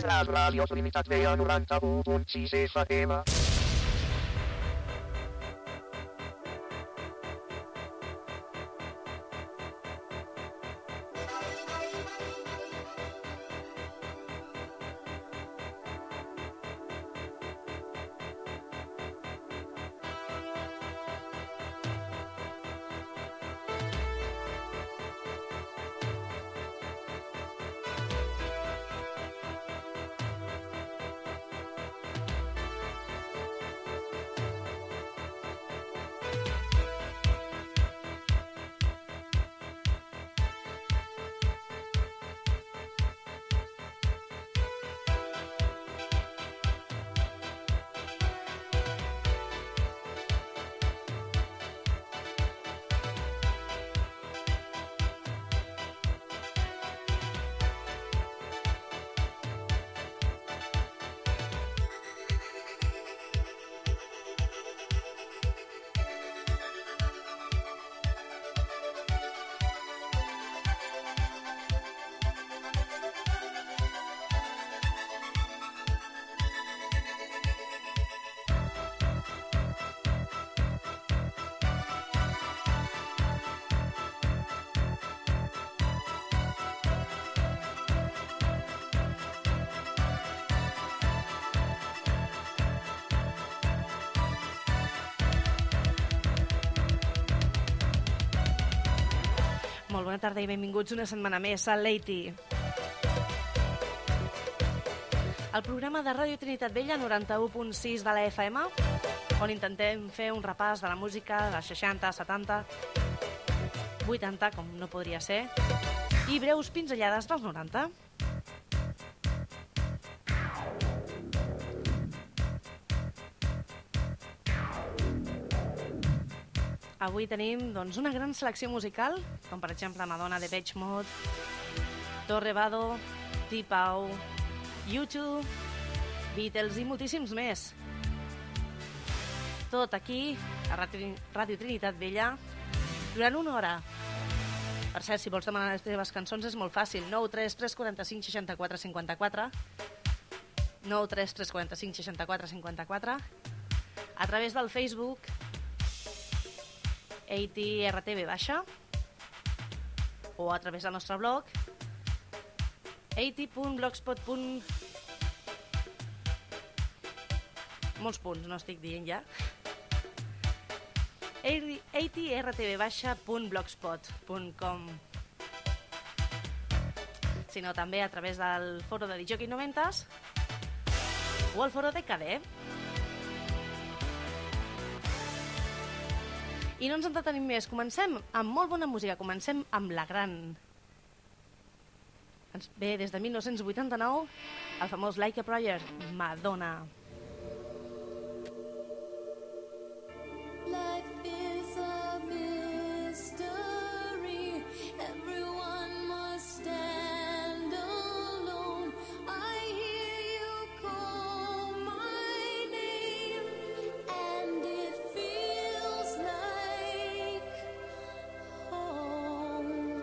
La ràdio Trinitat Vella 91.6 FM. Molt bona tarda i benvinguts una setmana més a Leiti. El programa de Ràdio Trinitat Vella 91.6 de la FM, on intentem fer un repàs de la música dels 60, 70, 80, com no podria ser, i breus pinzellades dels 90. Avui tenim una gran selecció musical, com per exemple Madonna, Depeche Mode, Torre Vado, T-Pau, U2, Beatles i moltíssims més. Tot aquí, a Ràdio Trinitat Vella, durant una hora. Per cert, si vols demanar les teves cançons és molt fàcil, 933 45 64 54, 933 45 64 54, a través del Facebook, ATRTV baixa, o a través del nostre blog at.blogspot. Molts punts, no estic dient ja. atrtv-blogspot.com. Sinó també a través del foro de Disjockey 90s o el foro de KD. I no ens entretenim més, comencem amb molt bona música, comencem amb la gran. Ens ve des de 1989 el famós Like a Prayer, Madonna. Life is a mystery, everyone must stand alone. I hear you call my name, and it feels like home.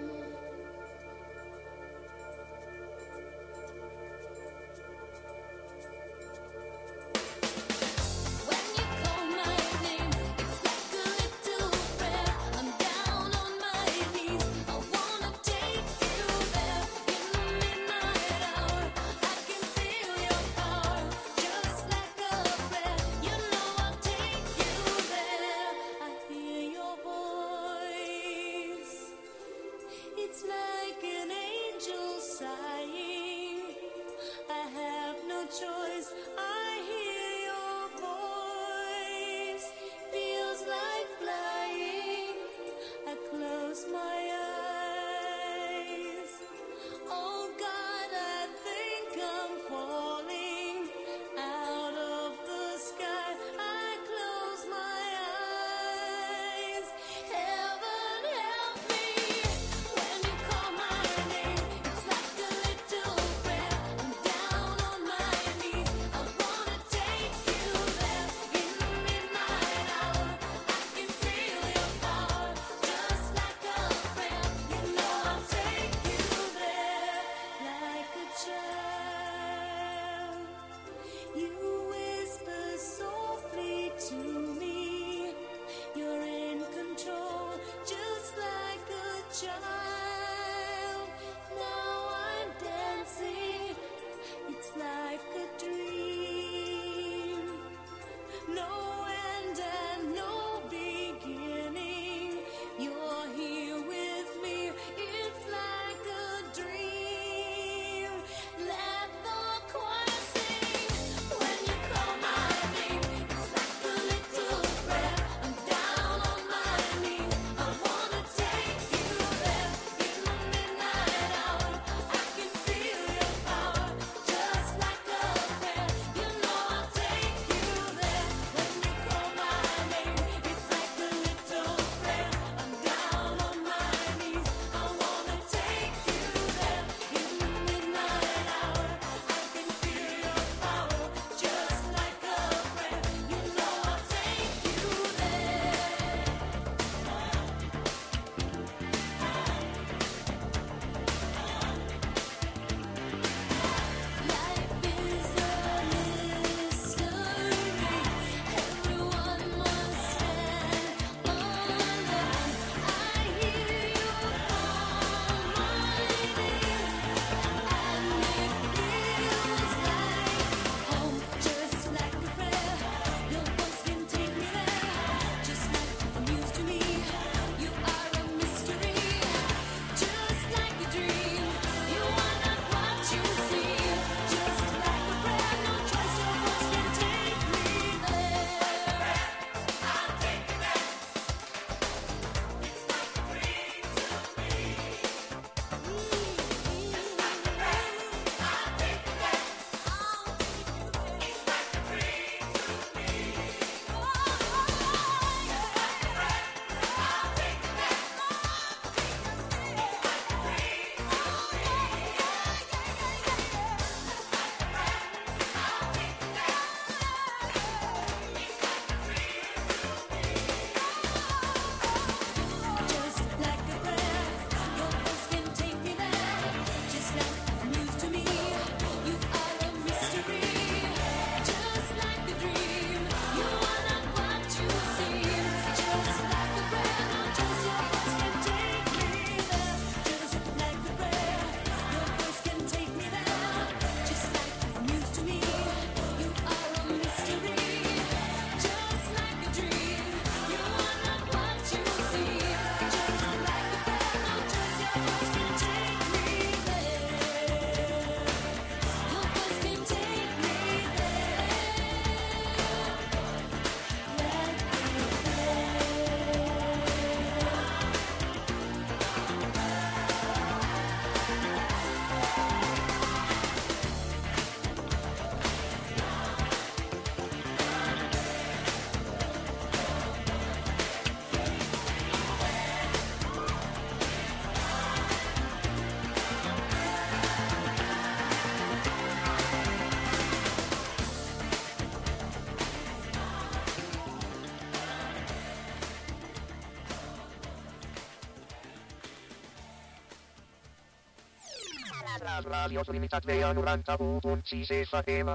Trinitat Radio Trinitat Vella 91.6 FM.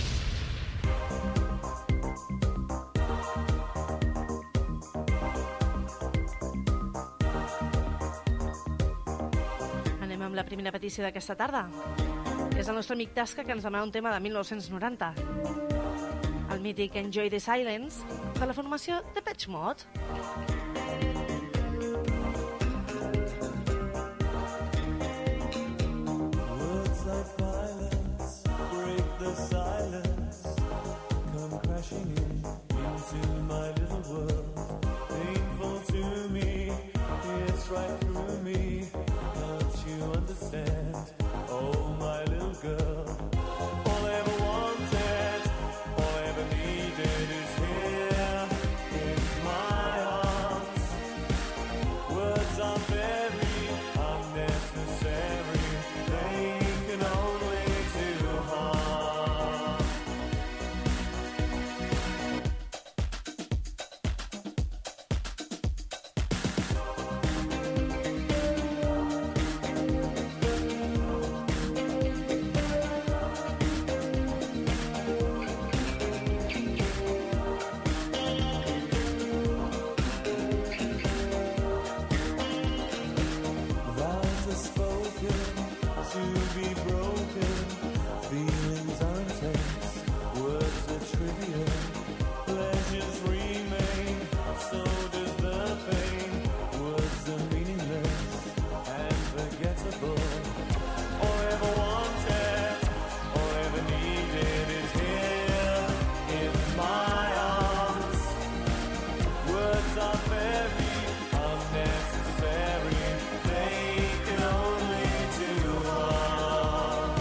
Anem amb la primera petició d'aquesta tarda. És el nostre amic Tasca, que ens demana un tema de 1990. El mític Enjoy the Silence, de la formació Depeche Mode. Words like violence break the silence, come crashing into my little world. Painful to me, it's right through me. Don't you understand? Oh, my little girl. All I ever wanted, all I ever needed is here in my arms. Words are very unnecessary. They can only do harm. Vows are spoken to be broken. Feelings are intense. Words are trivial. Pleasures remain. So does the pain. Words are meaningless and forgettable. All I ever wanted, all I ever needed is here in my arms. Words are very unnecessary. They can only do harm.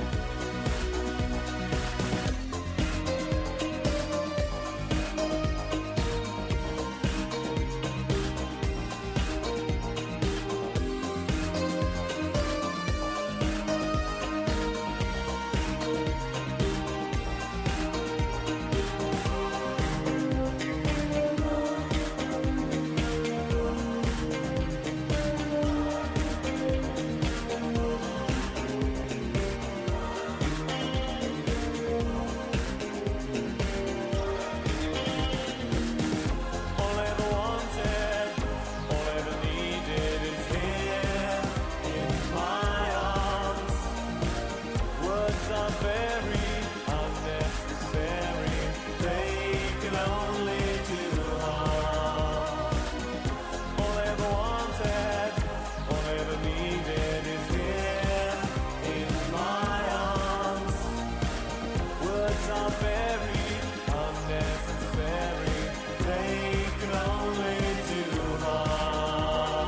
All I ever wanted, all I ever needed is here in my arms. Words are very unnecessary. They can only do harm. All I ever wanted, all I ever needed is here in my arms. Words are very unnecessary. They can only do harm.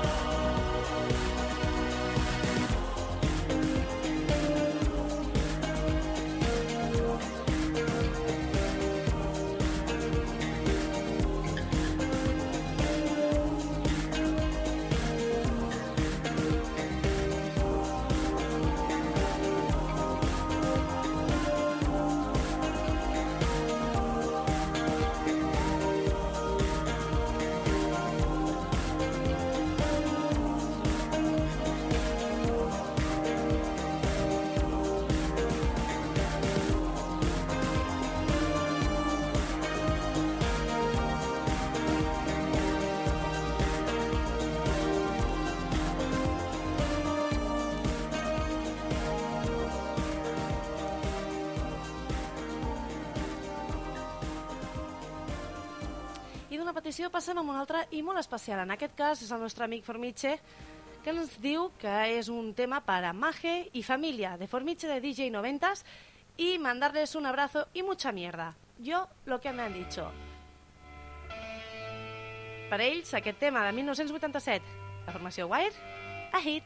I d'una petició passem a una altra i molt especial. En aquest cas és el nostre amic Formiche, que ens diu que és un tema para Maje y familia de Formiche de DJ 90s y mandarles un abrazo y mucha mierda. Yo lo que me han dicho. Per a ells, aquest tema de 1987, la formació Wire, a hit.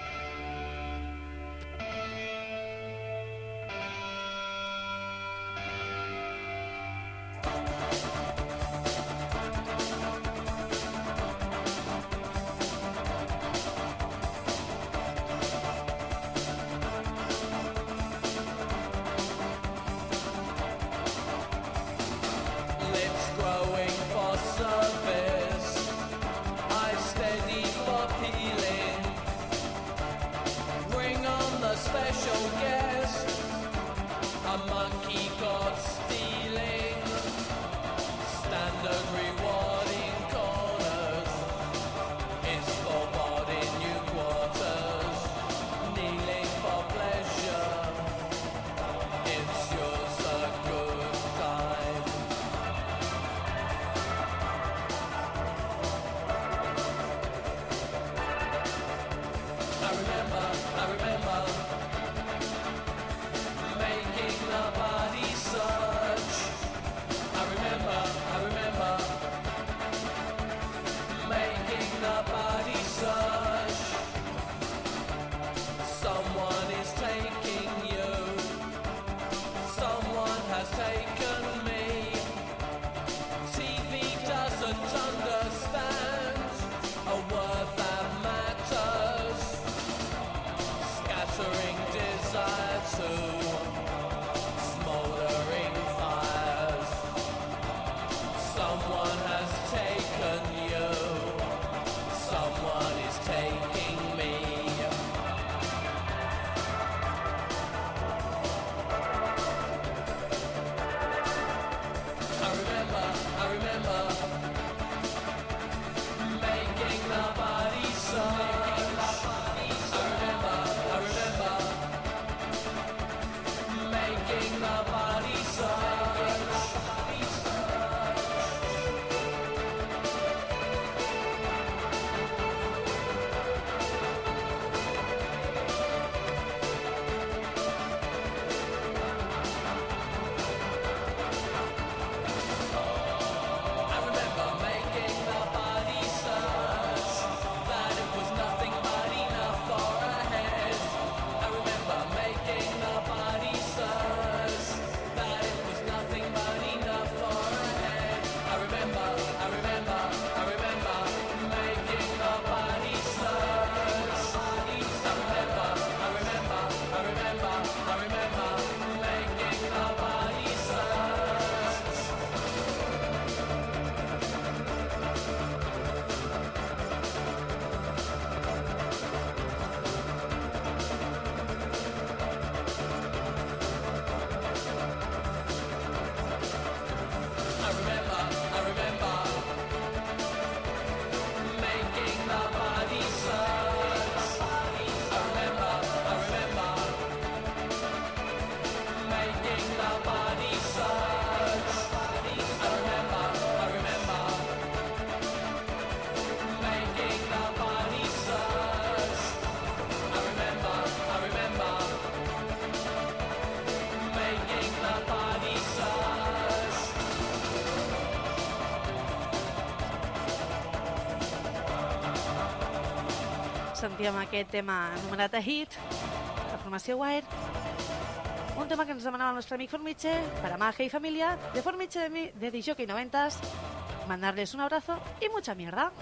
Lips growing for service, eyes steady for peeling. sentíem aquest tema anomenat A Hit, la formació Wire, un tema que ens demanava el nostre amic Formiche, para Maje y familia, de Formiche de Disjockey 90s, mandarles un abrazo y mucha mierda.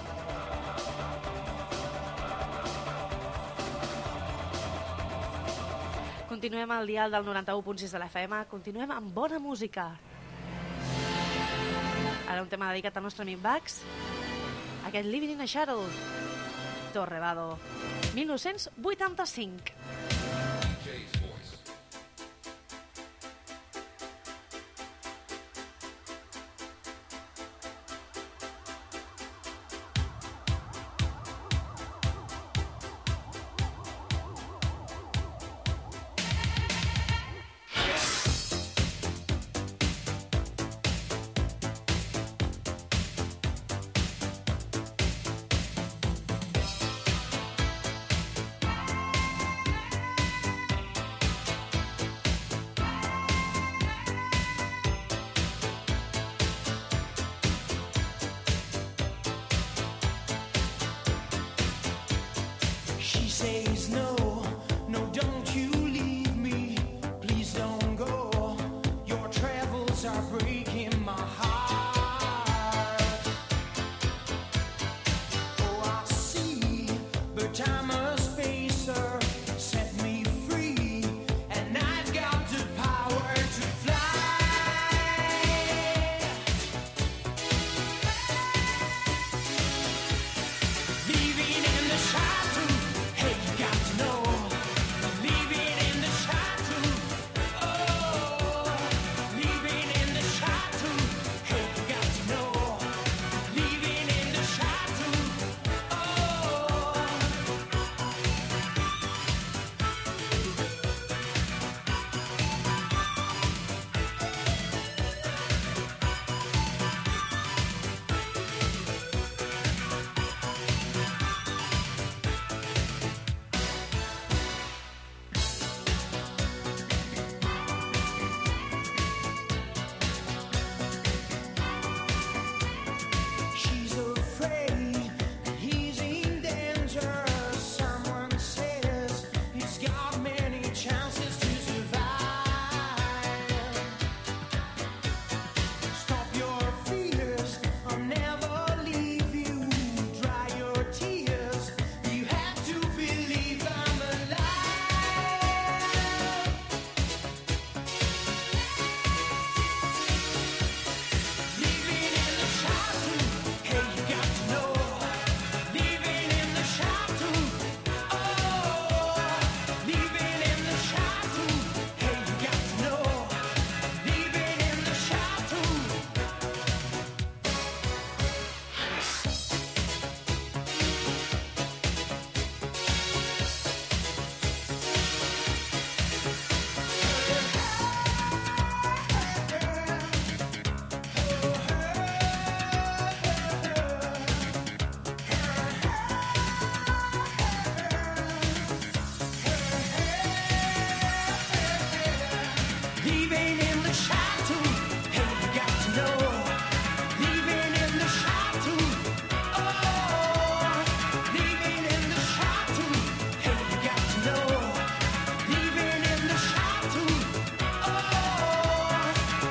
Continuem al dial del 91.6 de la FM, continuem amb bona música. Ara un tema dedicat al nostre amic Bax, aquest Living in a Shadow, Torrevado, 1985. Says no, no, don't you leave me. Please don't go. Your travels are breaking my heart. Oh, I see, but time a spacer set me free, and I've got the power to fly. Leaving in the shadow. Hey, you got to know, leaving in the shadow. Oh, leaving in the shadow. Hey, you got to know, leaving in the shadow. Oh. She's afraid that he's in danger. Someone says he's got many chances to survive. Stop your fears, I'll never leave you. Dry your tears, you have to believe I'm alive. Living in the shadow, hey, you got to know. Living in the shadow, oh. Living in the shadow, hey, you got to know. Living in the shadow. Leaving in the shadow, hey, you got to know. Leaving in the shadow, oh. Leaving in the shadow, hey, you got to know. Leaving in the shadow, oh.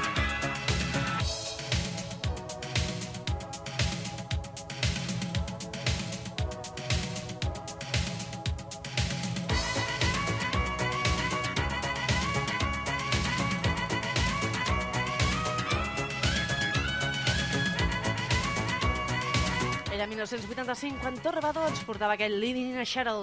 Era 1985 quan Torrevado ens portava aquest Living in a Shadow.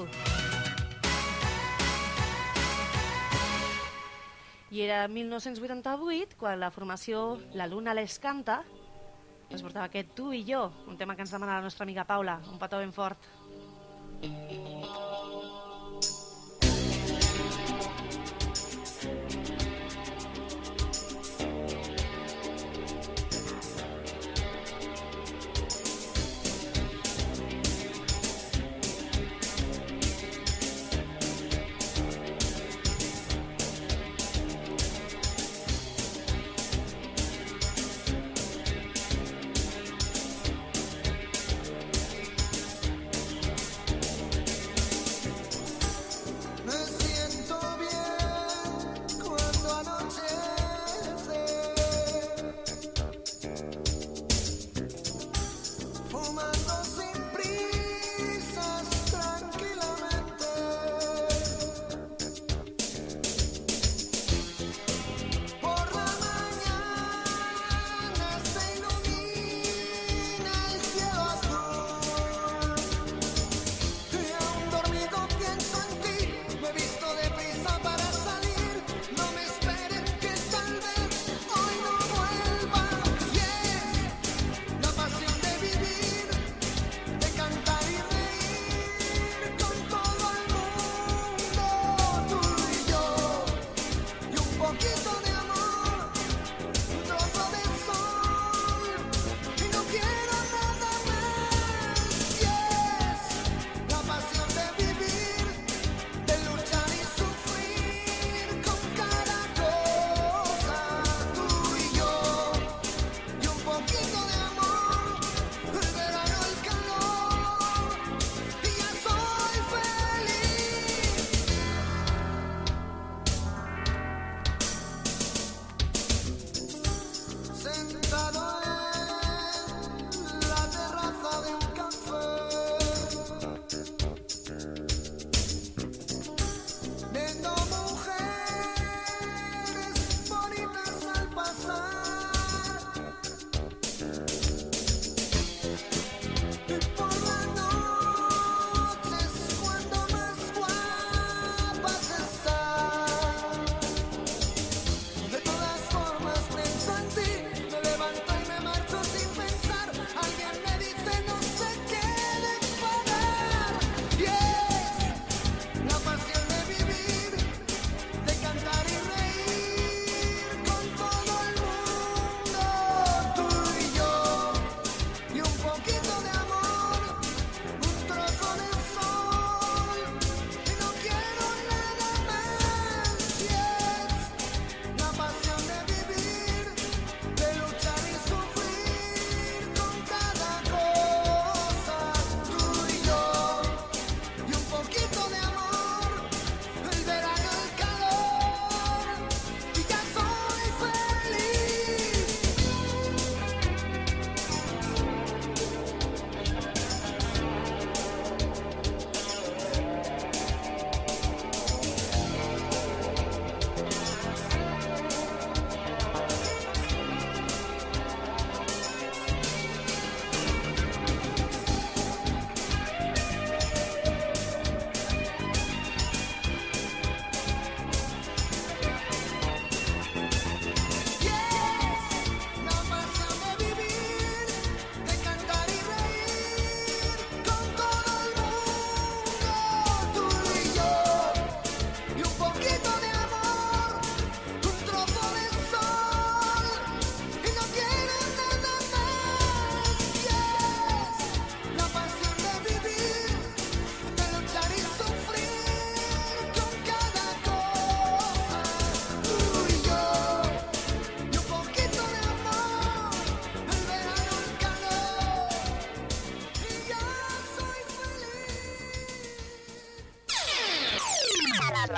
I era 1988 quan la formació La Luna les canta ens portava aquest Tu i jo, un tema que ens demana la nostra amiga Paula, un petó ben fort.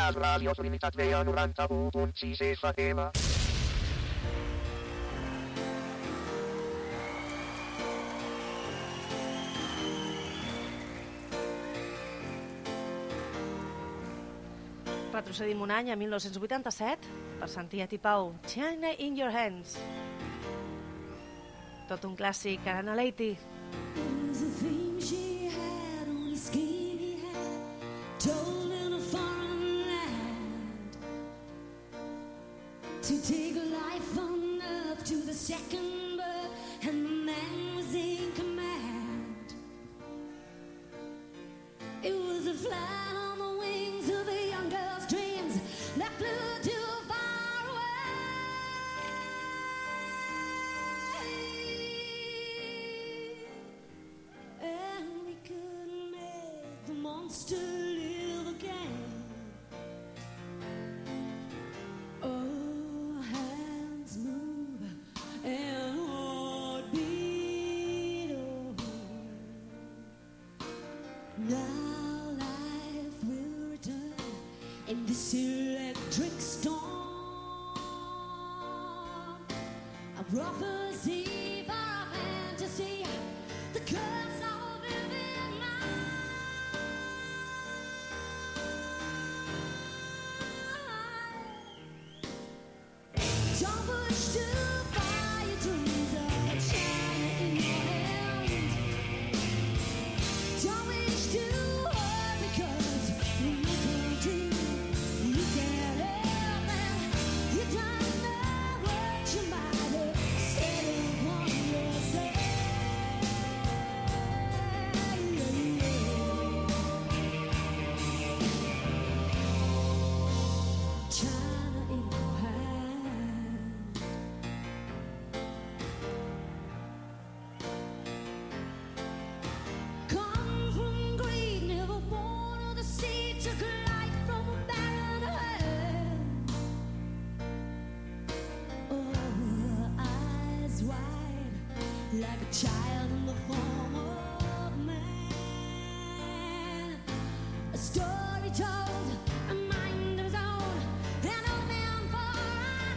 Radio Trinitat Vella 91.6 FM. Retrocedim un any a 1987 per sentir a Tipau China in Your Hands. Tot un clàssic, Arana Leiti. was a thing she had on a skinny hat, told in a foreign land to take life on earth to the second birth, and the man was in command. It was a fly on the wings of a young girl's dreams that flew too far away. And we couldn't make the monster live again. Oh, hands move and heart beat. Oh, now life will return in this electric storm. A prophecy for a fantasy, the curse of living life. Don't push too far, your dreams are shining in your hands. Don't wish too hard because you can't dream, you can't help it. You don't know what you might have said upon yourself. China in your hand. Come from greed, never born of the sea, took life from a barren hand. Oh, her eyes wide, like a child in the form of man. A story told, a mind of his own, an old man for a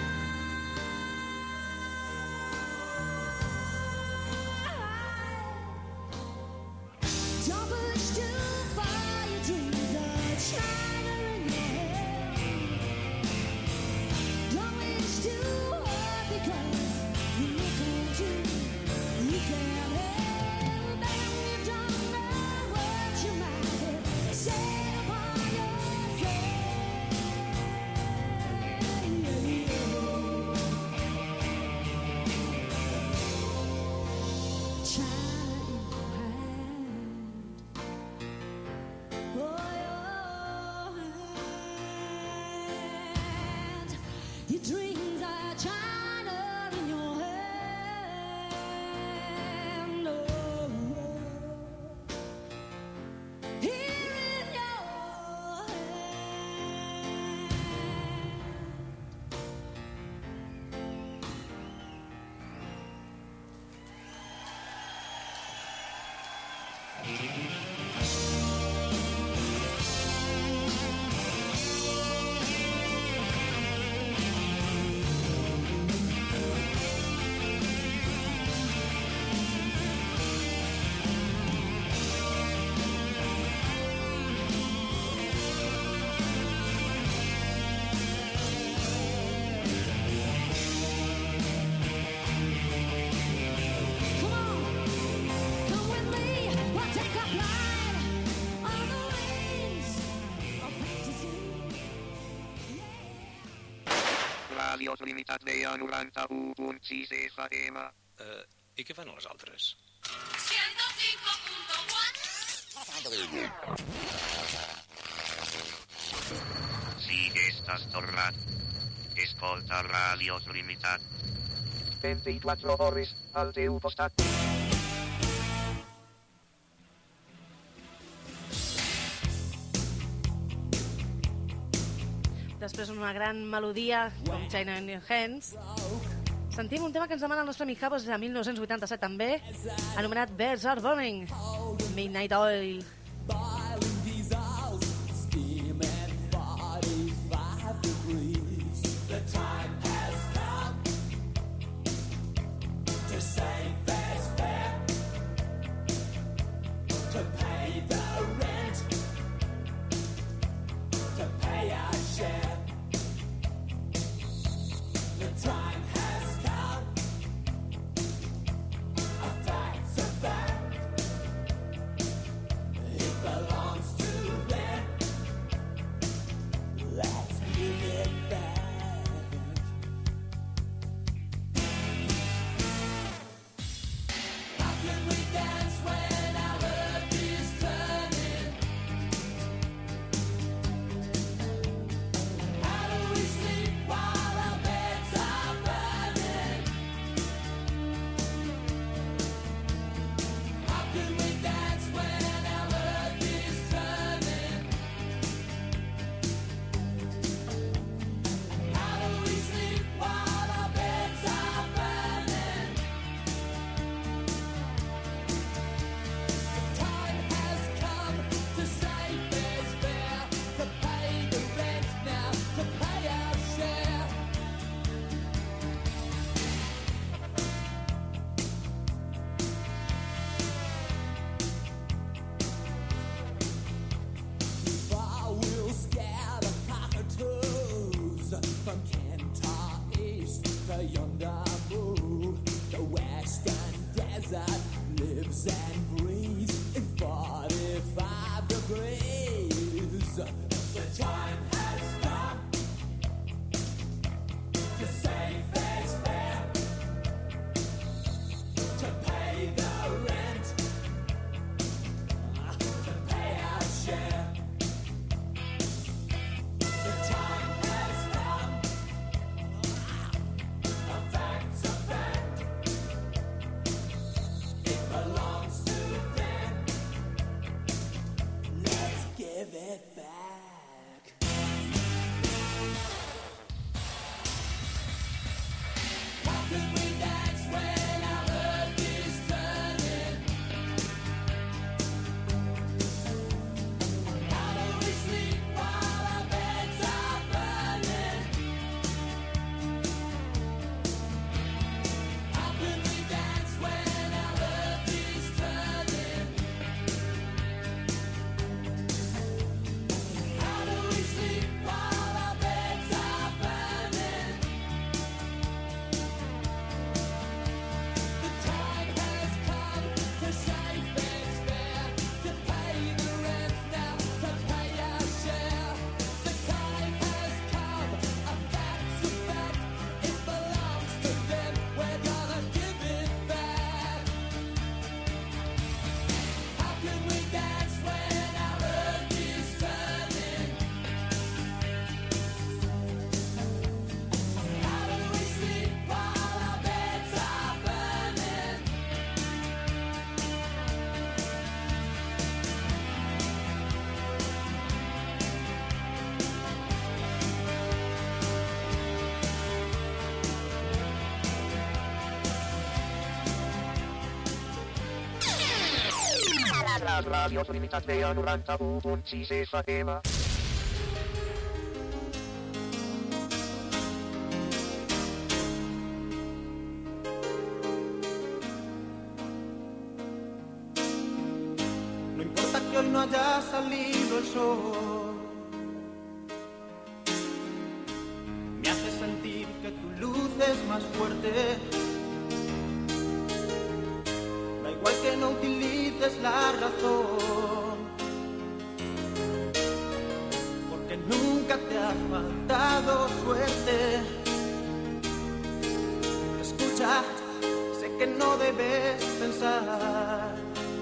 time. Don't push too far, your dreams are China in your hand. Don't wish too hard because you can't dream, you can't help it. You don't know what you might have said upon yourself. China in your hand. Oh, your hand. Your dreams are China in your hand. Oh, here in your hand. Come on, come with me. We'll take a flight on the wings of fantasy. Radio Trinitat Vella 91.6 FM. I què fan les altres? 105.1. Si estàs tornat, escolta Radio Trinitat. 24 hores al teu costat. Després d'una gran melodia com China in Your Hands, sentim un tema que ens demana el nostre amic Javos de 1987 també, anomenat Birds Are Burning, Midnight Oil. Boiling diesels, steam and fire. From Kentar East to yonder moon, the western desert lives and breathes in 45 degrees. The time has come to say fair's fair, to pay the rent, to pay our share. The time has come, a fact's a fact, it belongs to them, let's give it back. How can we dance when our earth is turning? How do we sleep while our beds are burning? How can we dance when our earth is turning? How do we sleep while our beds are burning? The time has come to say fair's fair, to pay the rent now, to pay our share. The time has come, a fact's a fact, it belongs to them, we're gonna give it back. How can we dance when our earth is turning? How do we sleep while our beds are burning? La Radio Trinitat Vella 91.6 FM. No importa que hoy no haya salido el sol, me hace sentir que tu luz es más fuerte. Da igual que no utilices la razón, porque nunca te ha faltado suerte. Escucha, sé que no debes pensar,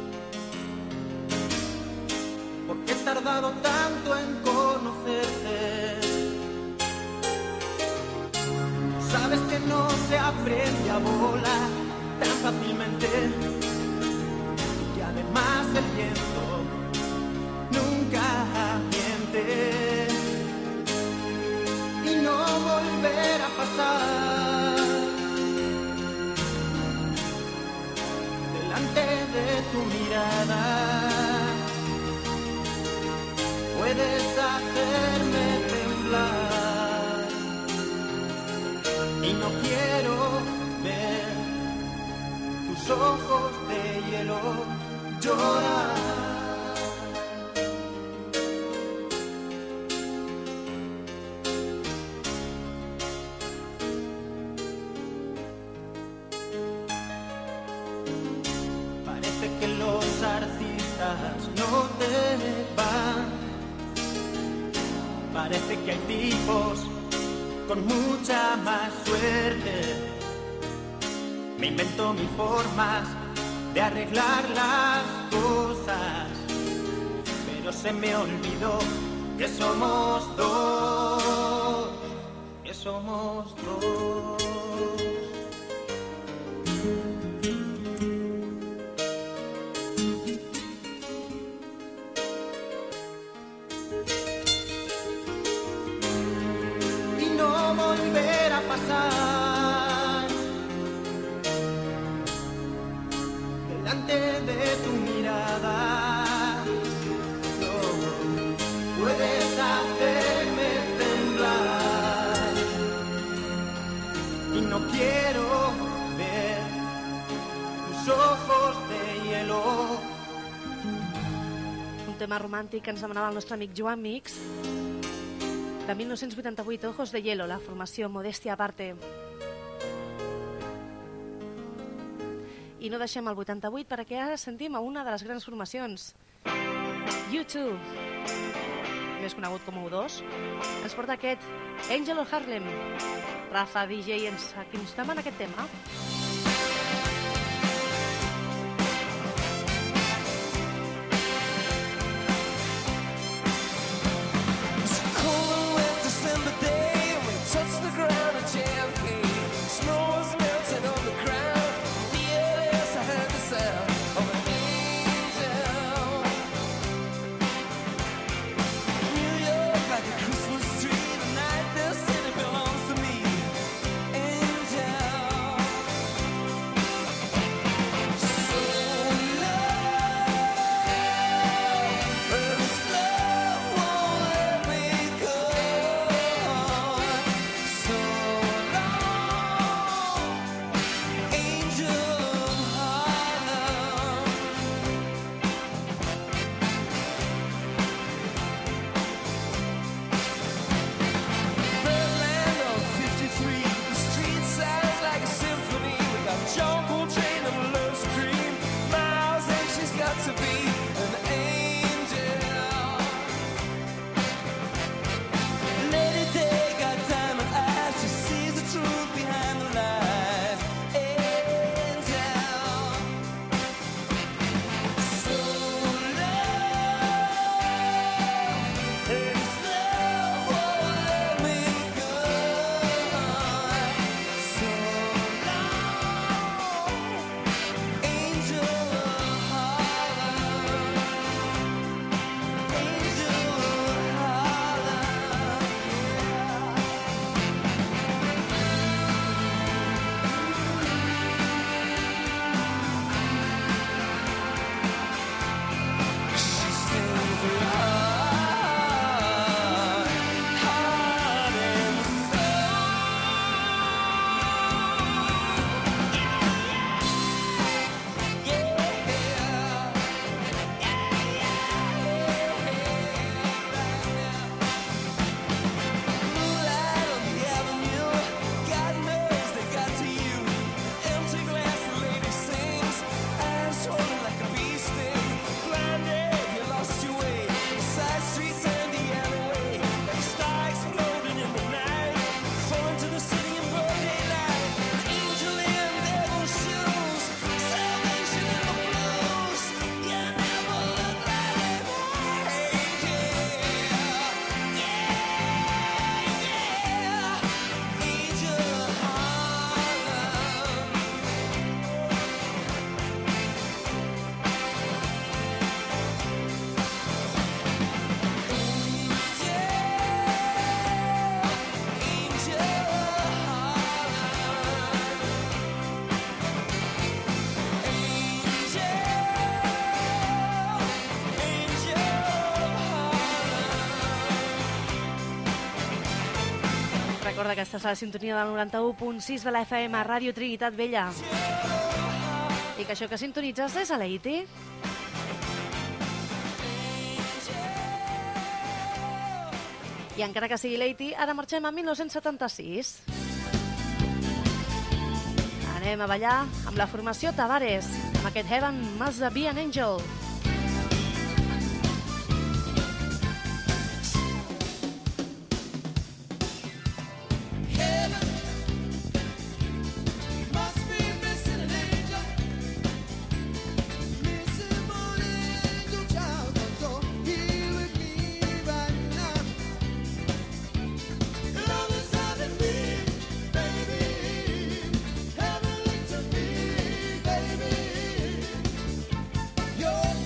porque he tardado tanto en conocerte. Sabes que no se aprende a volar tan fácilmente, y además el viento nunca miente. Y no volver a pasar delante de tu mirada. Puedes hacerme temblar y no quiero ver tus ojos de hielo llorar. Parece que los artistas no te van. Parece que hay tipos con mucha más suerte. Me invento mil formas de arreglar las cosas, pero se me olvidó que somos dos, que somos dos. Volver a pasar delante de tu mirada. No puedes hacerme temblar y no quiero ver tus ojos de hielo. Un tema romàntic que ens demanava el nostre amic Joan Mix. De 1988, Ojos de Hielo, la formació Modestia Aparte. I no deixem el 88 perquè ara sentim a una de les grans formacions. U2, més conegut com U2, ens porta aquest Angel of Harlem. Rafa, DJ, ens demana aquest tema. Recorda que estàs a la sintonia del 91.6 de la FM a Ràdio Trinitat Vella. I que això que sintonitzes és a l'Haití. I encara que sigui l'Haití, ara marxem a 1976. Anem a ballar amb la formació Tavares, amb aquest Heaven Must Be an Angel. You're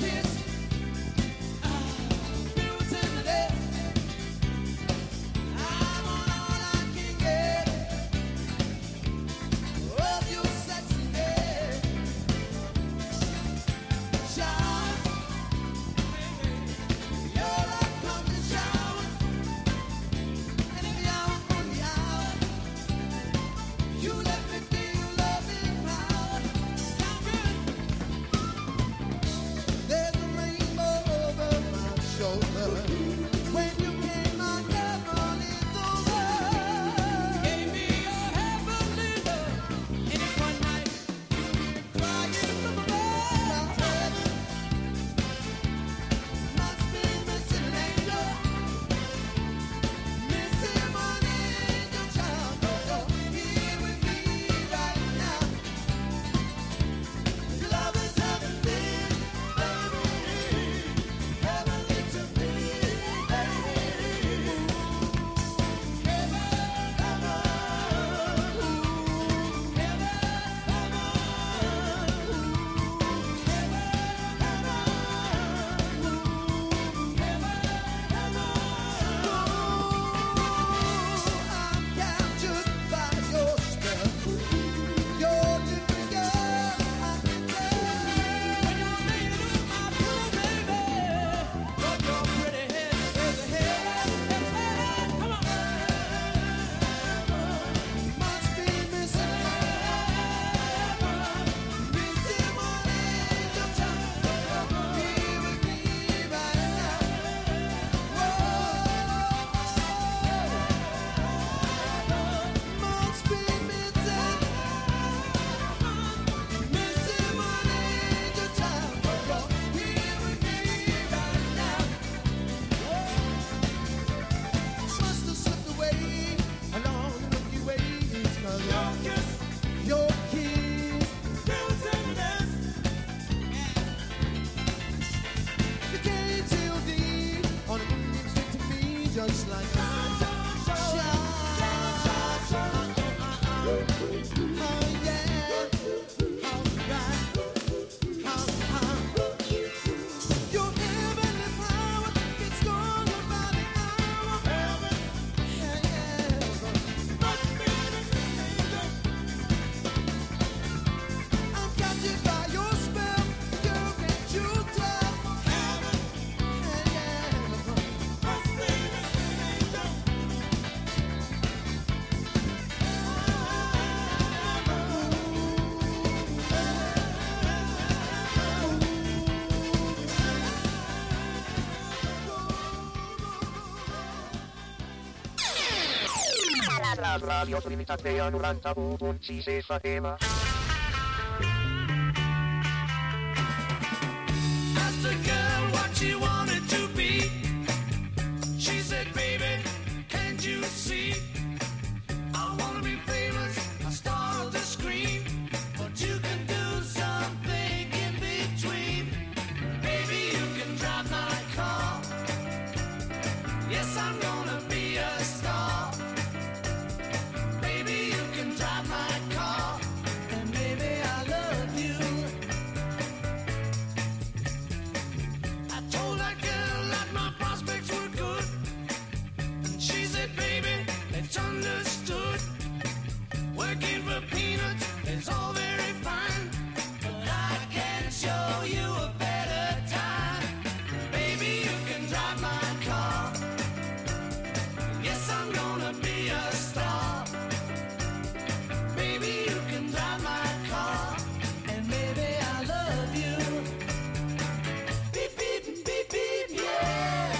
a Radio Trinitat Vella 91.6 FM. Asked a girl what she wanted to be. She said, baby, can't you see? I wanna be famous, a star of the screen. But you can do something in between. Baby, you can drive my car. Yes, I'm gonna be a star. Baby, you can drive my car. And baby, I love you. I told that girl that my prospects were good. And she said, baby, it's understood. Working for peanuts is all very fine. But I can show you a better time. Baby, you can drive my car. Yes, I'm gonna be a star. Baby, you can drive my car. And baby, I love you. Beep, beep, beep, beep, yeah.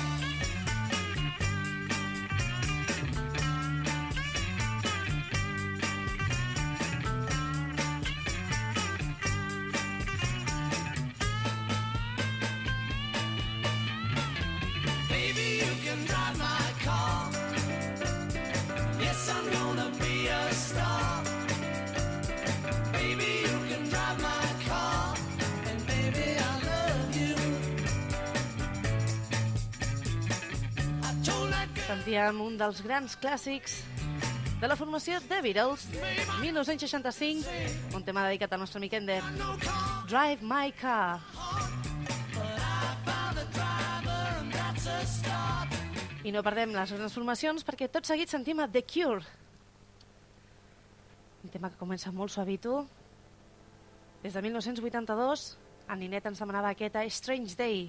Baby, you can drive my car. Yes, I'm gonna be a star. Baby, you can drive my car. And baby, I love you. I told that girl. Sentíem un dels grans clàssics de la formació The Beatles, 1965, un tema dedicat al nostre amic Ender, No car, Drive My Car. but I found a driver and that's a start. I no perdem les transformacions perquè tot seguit sentim a The Cure. Un tema que comença molt suavito. Des de 1982, en Ninet ens demanava aquesta Strange Day.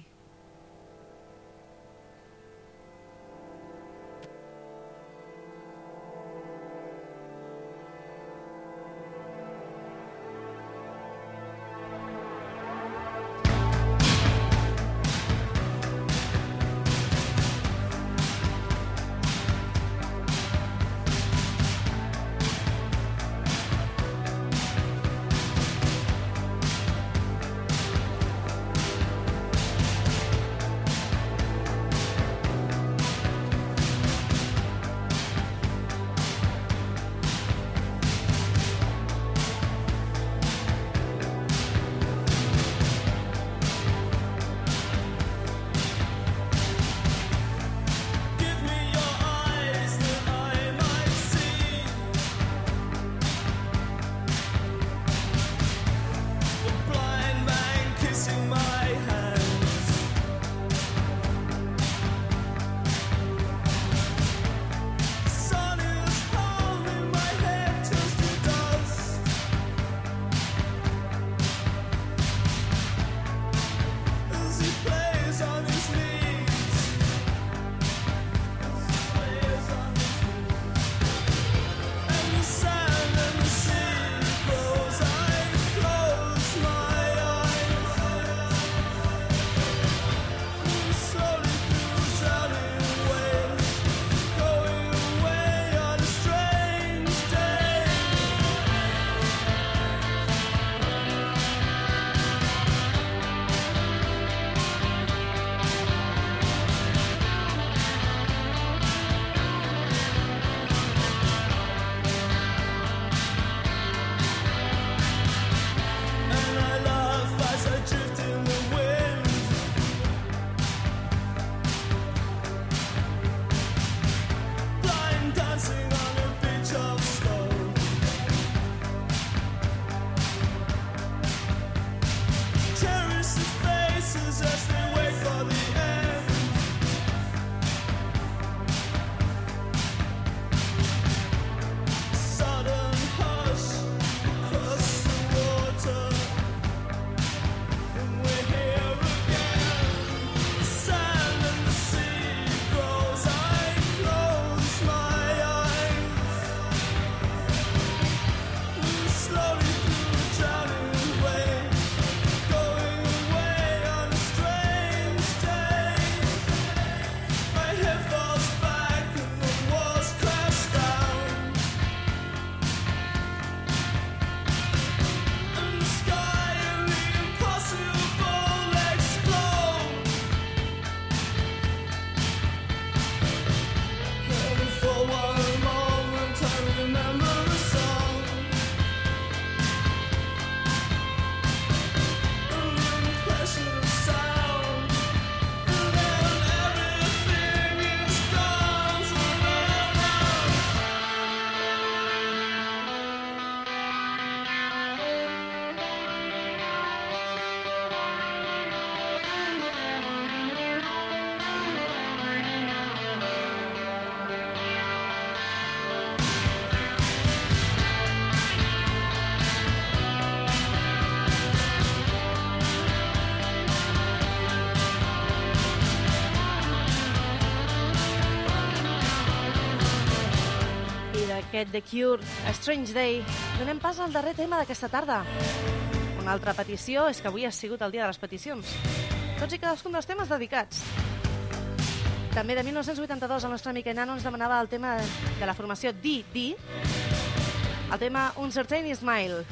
aquest The Cure, A Strange Day. Donem pas al darrer tema d'aquesta tarda. Una altra petició és que avui ha sigut el dia de les peticions. Tots i cadascun dels temes dedicats. També de 1982 el nostre amic Enano ens demanava el tema de la formació D.D., el tema Uncertain Smile.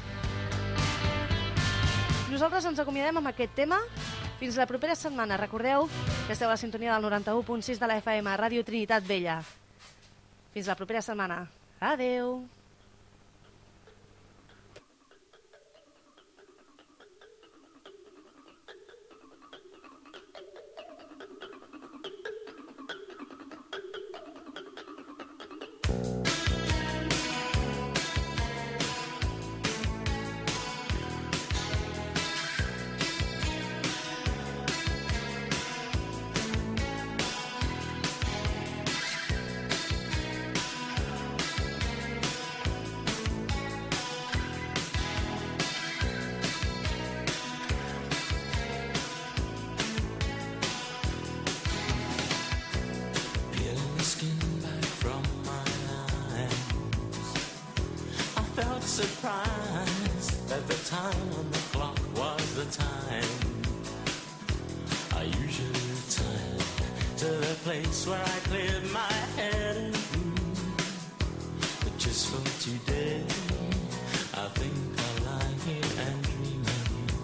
Nosaltres ens acomiadem amb aquest tema fins la propera setmana. Recordeu que esteu a la sintonia del 91.6 de la FM, Ràdio Trinitat Vella. Fins la propera setmana. Adeu. Peeling the skin back from my eyes, I felt surprised that the time on the clock was the time I usually return to the place where I cleared my head and blew. But just for today, I think I'll lie here and dream of you.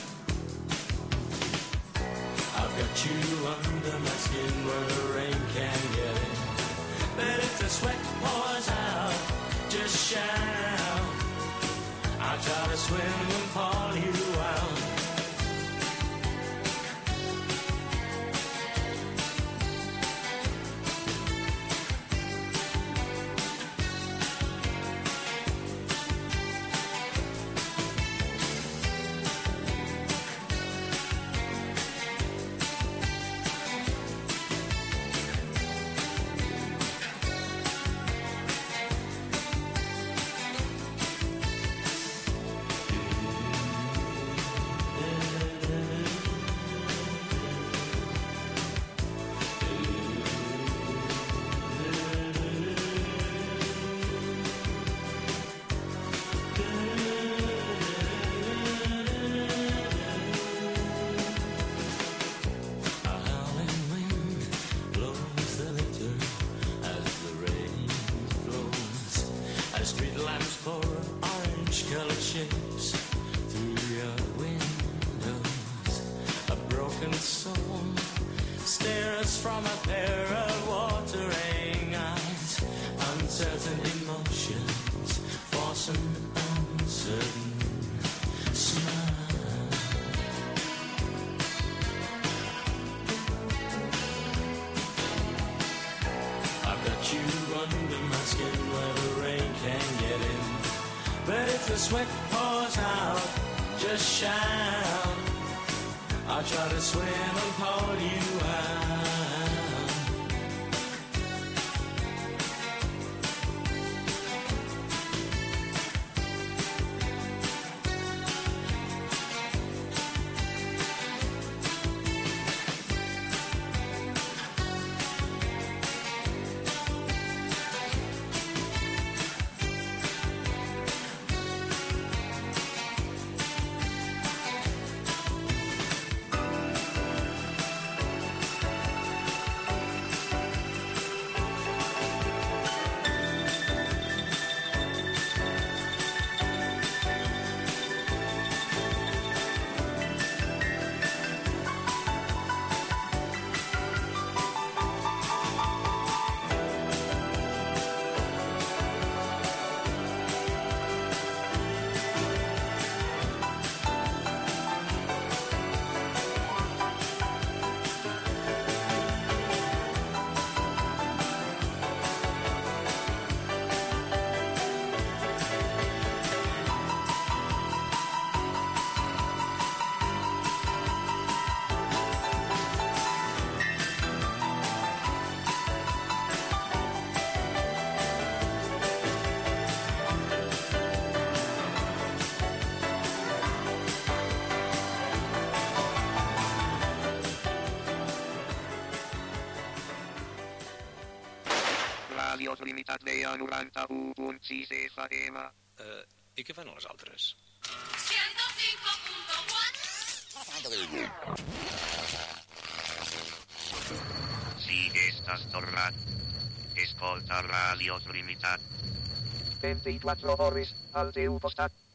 I've got you under my skin where the rain can get in. But if the sweat pours out, just shout. I'll try to swim and pull you out. A howling wind blows the litter as the rain flows, as street lamps pour orange-colored shapes through your windows. A broken soul stares from a pair of watering eyes. Uncertain emotions force an uncertain smile. I've got you under my skin where the rain can get in. But if the sweat pours out, just shout. I'll try to swim and pull you out. Trinitat Vella 91.6 FM. I què fan les altres? 105.4. Si estàs tornat, escolta Ràdio Trinitat. 24 hores al teu costat.